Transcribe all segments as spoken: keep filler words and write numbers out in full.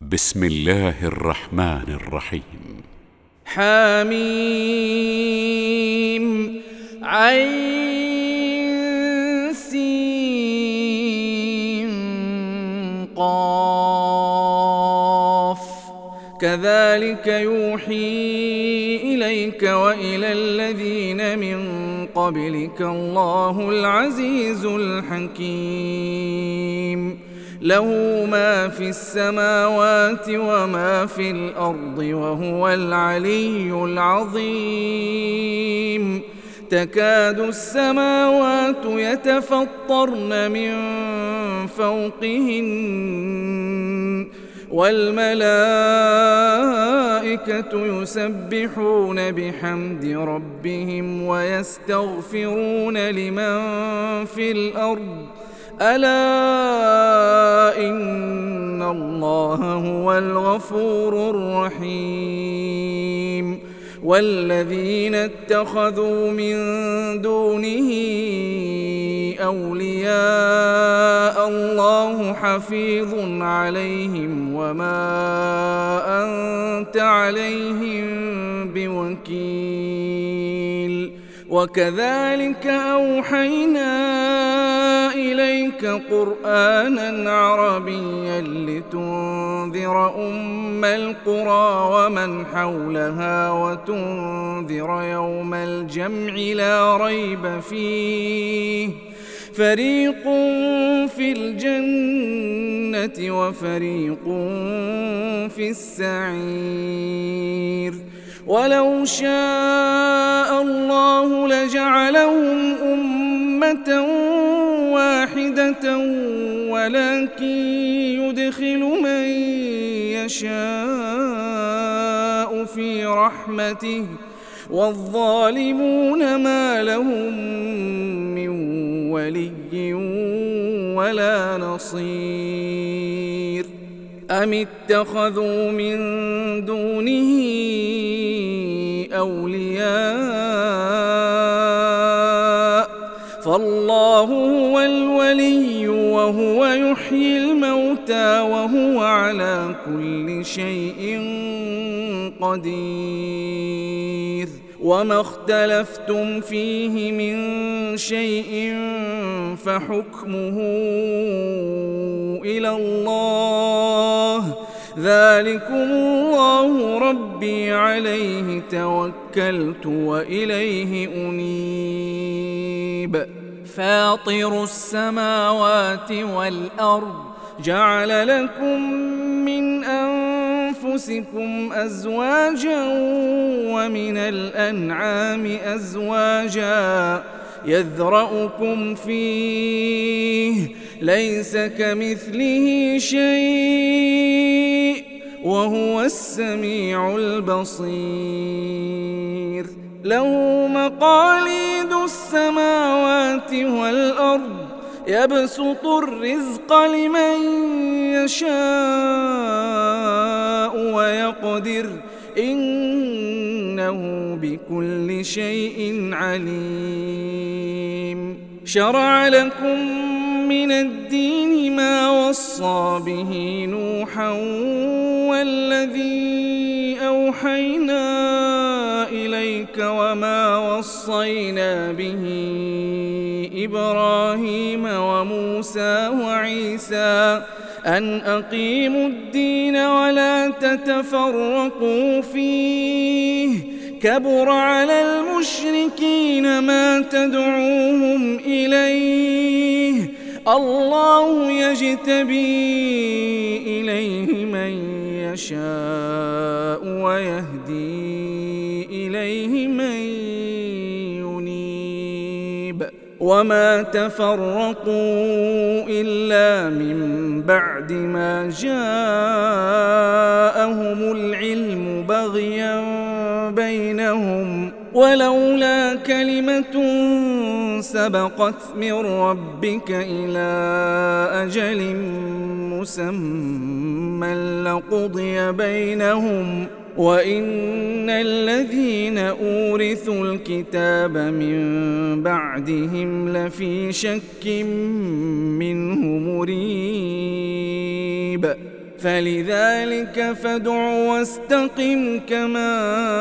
بسم الله الرحمن الرحيم. حميم عين سين قاف كذلك يوحي إليك وإلى الذين من قبلك الله العزيز الحكيم. له ما في السماوات وما في الأرض وهو العلي العظيم. تكاد السماوات يتفطرن من فوقهن والملائكة يسبحون بحمد ربهم ويستغفرون لمن في الأرض ألا إن الله هو الغفور الرحيم. والذين اتخذوا من دونه أولياء الله حفيظ عليهم وما أنت عليهم بوكيل. وكذلك أوحينا إليك قرآنا عربيا لتنذر أم القرى ومن حولها وتنذر يوم الجمع لا ريب فيه فريق في الجنة وفريق في السعير. ولو شاء الله لجعلهم أمة واحدة ولكن يدخل من يشاء في رحمته والظالمون ما لهم من ولي ولا نصير. أم اتخذوا من دونه أولياء فالله هو الولي وهو يحيي الموتى وهو على كل شيء قدير. وما اختلفتم فيه من شيء فحكمه إلى الله ذلكم الله ربي عليه توكلت وإليه أنيب. فاطر السماوات والأرض جعل لكم من أنفسكم أزواجا ومن الأنعام أزواجا يذرأكم فيه ليس كمثله شيء وهو السميع البصير. له مقاليد السماوات والأرض يبسط الرزق لمن يشاء ويقدر إنه بكل شيء عليم. شرع لكم من الدين ما وصى به نوحا والذي أوحينا إليك وما وصينا به إبراهيم وموسى وعيسى أن أقيموا الدين ولا تتفرقوا فيه كبر على المشركين ما تدعوهم إليه الله يجتبي إليه من يشاء ويهدي إليه من ينيب. وما تفرقوا إلا من بعد ما جاءهم العلم بغيا بينهم ولولا كلمة سبقت من ربك إلى أجل مسمى لقضي بينهم وإن الذين أورثوا الكتاب من بعدهم لفي شك منه مريب فلذلك فادع واستقم كما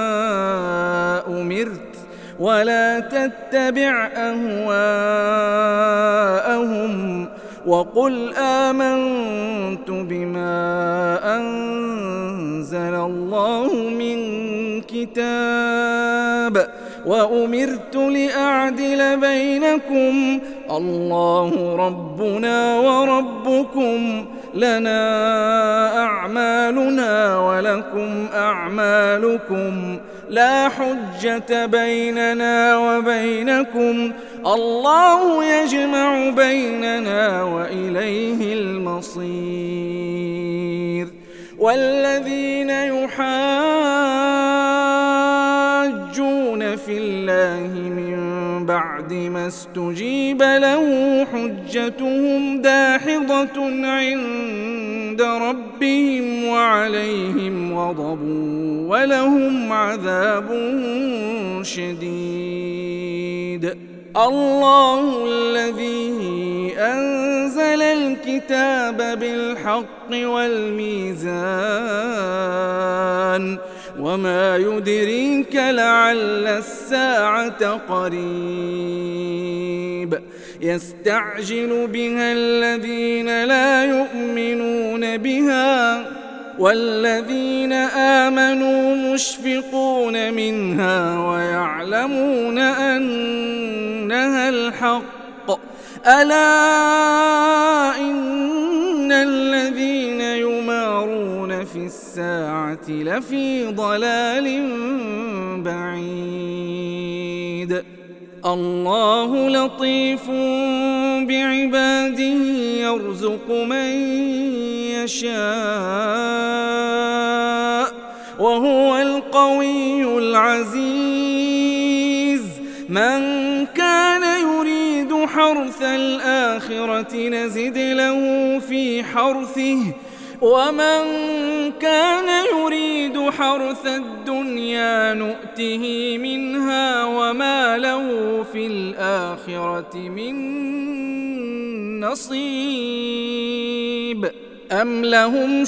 أمرت ولا تتبع أهواءهم وقل آمنت بما أنزل الله من كتاب وأمرت لأعدل بينكم الله ربنا وربكم لنا أعمالنا ولكم أعمالكم لا حجة بيننا وبينكم الله يجمع بيننا وإليه المصير. والذين يحاجون في الله من بعد ما استجيب له حجتهم داحضة عند ربهم وعليهم غضب ولهم عذاب شديد. الله الذي أنزل الكتاب بالحق والميزان وما يدريك لعل الساعة قريب يستعجل بها الذين لا يؤمنون بها والذين آمنوا مشفقون منها ويعلمون أنها الحق ألا إن الذين يمارون في الساعة لفي ضلال بعيد. الله لطيف بعباده يرزق من يشاء وهو القوي العزيز. من كان يريد حرث الآخرة نزد له في حرثه ومن كان يريد حرث الدنيا نؤته منها وما له في الآخرة من نصيب. أم لهم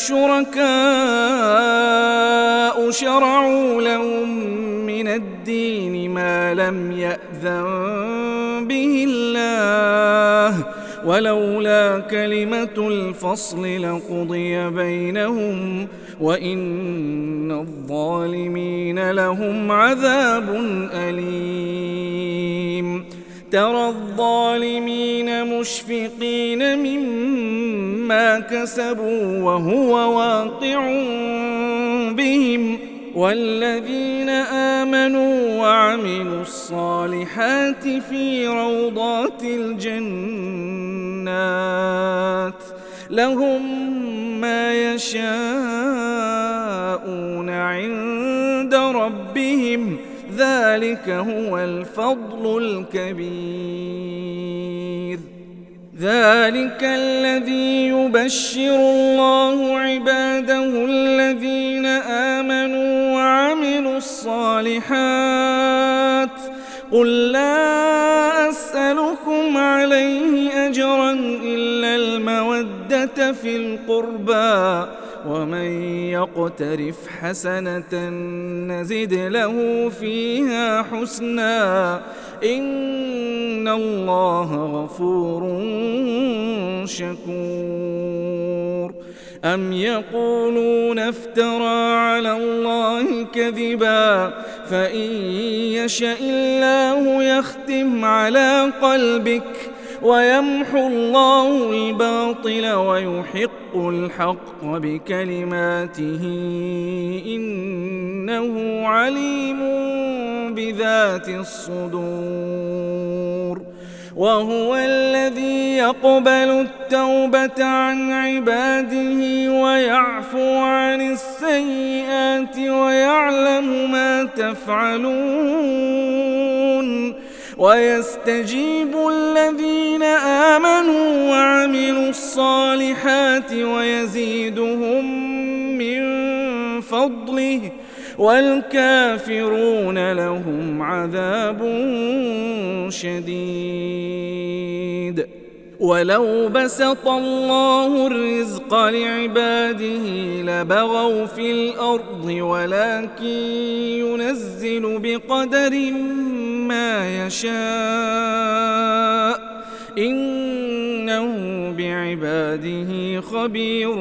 شركاء شرعوا لهم من الدين ما لم يأذن به الله ولولا كلمة الفصل لقضي بينهم وإن الظالمين لهم عذاب أليم. ترى الظالمين مشفقين مما كسبوا وهو واقع بهم والذين آمنوا وعملوا الصالحات في روضات الجنات لهم ما يشاءون عند ربهم ذلك هو الفضل الكبير. ذلك الذي يبشر الله عباده الذين آمنوا وعملوا الصالحات قل لا أسألكم عليه أجرا إلا المودة في القربى ومن يقترف حسنة نزد له فيها حسنا إن الله غفور شكور. أم يقولون افترى على الله كذبا فإن يشأ الله يختم على قلبك ويمحو الله الباطل ويحق الحق بكلماته إنه عليم بذات الصدور. وهو الذي يقبل التوبة عن عباده ويعفو عن السيئات ويعلم ما تفعلون ويستجيب الذين آمنوا وعملوا الصالحات ويزيدهم من فضله والكافرون لهم عذاب شديد. ولو بسط الله الرزق لعباده لبغوا في الأرض ولكن ينزل بقدر ما يشاء إنه بعباده خبير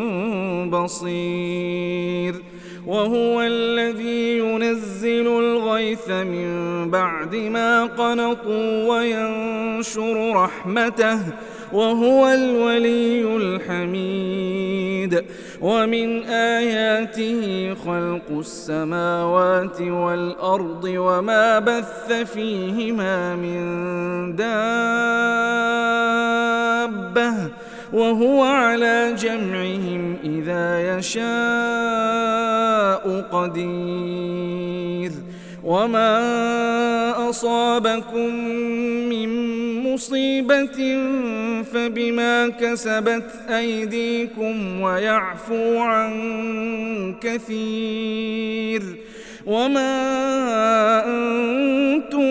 بصير وهو الذي ينزل الغيث من بعد ما قنطوا وينشر رحمته وهو الولي الحميد ومن آياته خلق السماوات والأرض وما بث فيهما من دابة وهو على جمعهم إذا يشاء قدير وما أصابكم من مصيبة فبما كسبت أيديكم ويعفو عن كثير وما أنتم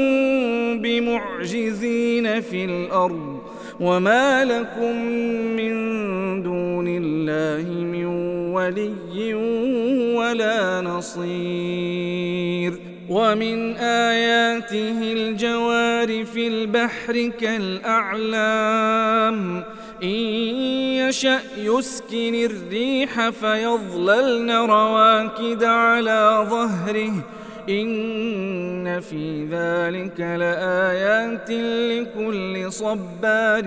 بمعجزين في الأرض وما لكم من دون الله من ولي ولا نصير ومن آياته الجوار في البحر كالأعلام إن يشأ يسكن الريح فيظللن رواكد على ظهره إن في ذلك لآيات لكل صبار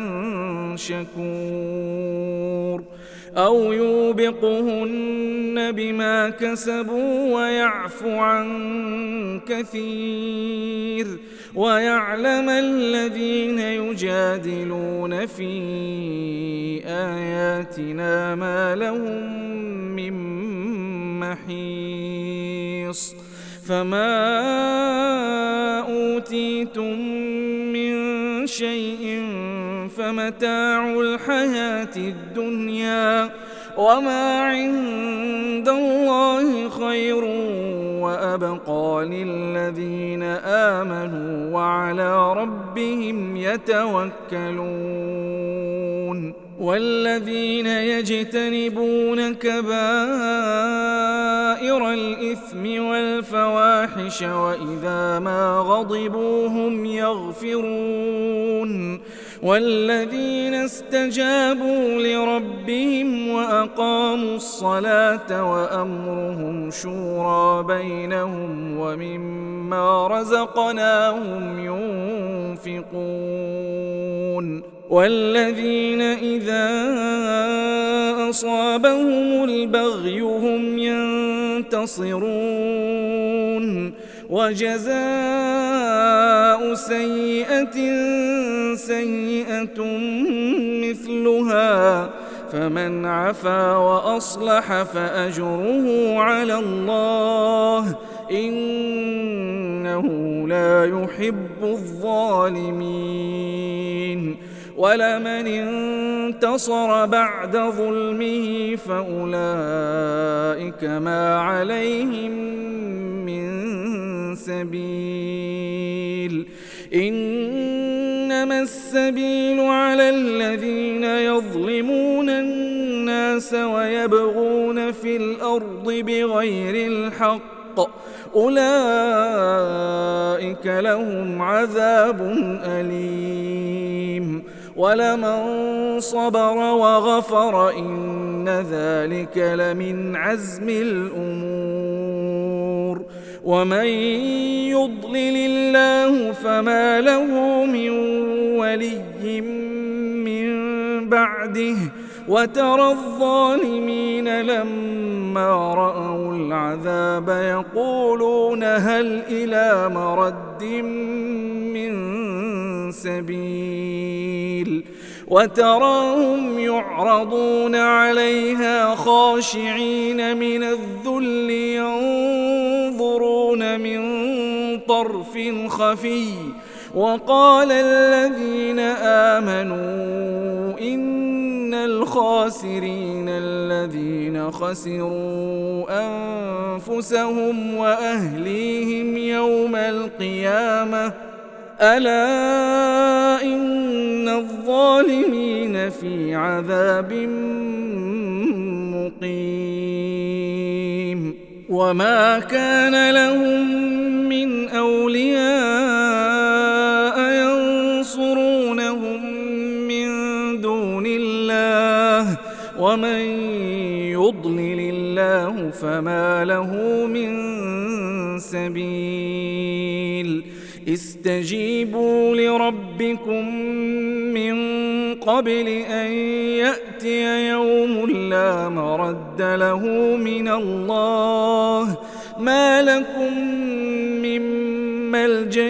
شكور أو يوبقهن بما كسبوا ويعفو عن كثير ويعلم الذين يجادلون في آياتنا ما لهم من محيص فما أوتيتم من شيء فمتاع الحياة الدنيا وما عند الله خير وأبقى للذين آمنوا وعلى ربهم يتوكلون والذين يجتنبون كبائر الإثم والفواحش وإذا ما غضبوا هم يغفرون والذين استجابوا لربهم وأقاموا الصلاة وأمرهم شورى بينهم ومما رزقناهم ينفقون والذين إذا أصابهم البغي هم ينتصرون وجزاء سيئة سيئة مثلها فمن عفا وأصلح فأجره على الله إنه لا يحب الظالمين ولمن انتصر بعد ظلمه فأولئك ما عليهم من سبيل إنما السبيل على الذين يظلمون الناس ويبغون في الأرض بغير الحق أولئك لهم عذاب أليم ولمن صبر وغفر إن ذلك لمن عزم الأمور ومن يضلل الله فما له من ولي من بعده وترى الظالمين لما رأوا العذاب يقولون هل إلى مرد من سبيل وتراهم يعرضون عليها خاشعين من الذل ينظرون من طرف خفي وقال الذين آمنوا إن الخاسرين الذين خسروا أنفسهم وأهليهم يوم القيامة ألا إن الظالمين في عذاب مقيم وما كان لهم من أولياء ينصرونهم من دون الله ومن يضلل الله فما له من سبيل استجيبوا لربكم من قبل أن يأتي يوم لا مرد له من الله ما لكم من ملجأ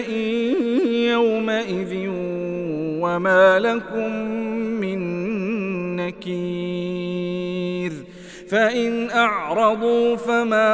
يومئذ وما لكم من نكير فإن أعرضوا فما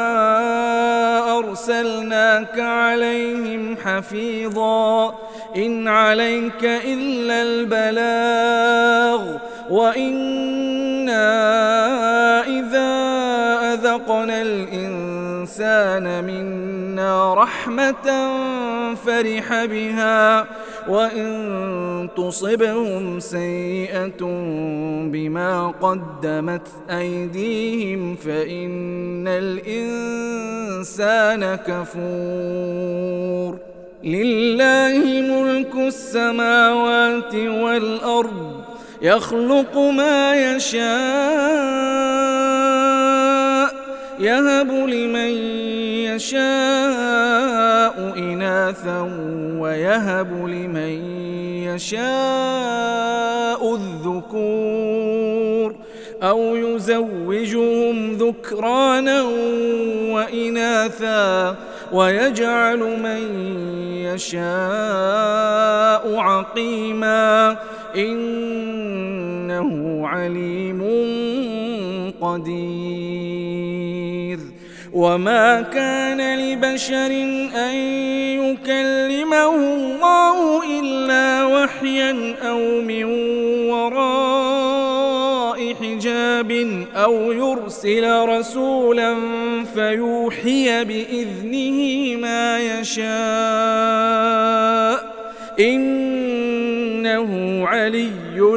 أرسلناك عليهم حفيظا إن عليك إلا البلاغ وإنا إذا أذقنا الإنسان منا رحمة فرح بها وإن تصبهم سيئة بما قدمت أيديهم فإن الإنسان كفور لله ملك السماوات والأرض يخلق ما يشاء يهب لمن يشاء إناثا ويهب لمن يشاء الذكور أو يزوجهم ذكرانا وإناثا ويجعل من يشاء عقيما إنه عليم قدير وما كان لبشر أن يكلمه الله إلا وحيا أو من وراء حجاب أو يرسل رسولا فيوحي بإذنه ما يشاء إنه علي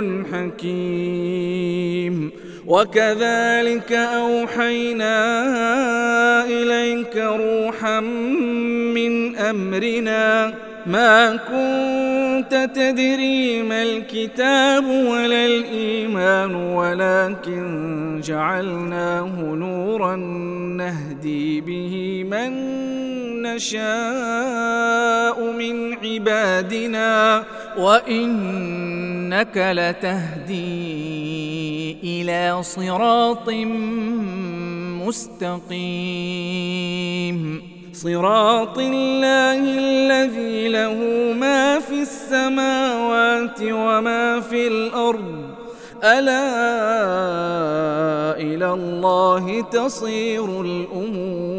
حكيم وكذلك أوحينا إليك روحا من أمرنا ما كنت تدري ما الكتاب ولا الإيمان ولكن جعلناه نورا نهدي به من نشاء من عبادنا وإنك لتهدي إلى صراط مستقيم صراط الله الذي له ما في السماوات وما في الأرض ألا إلى الله تصير الأمور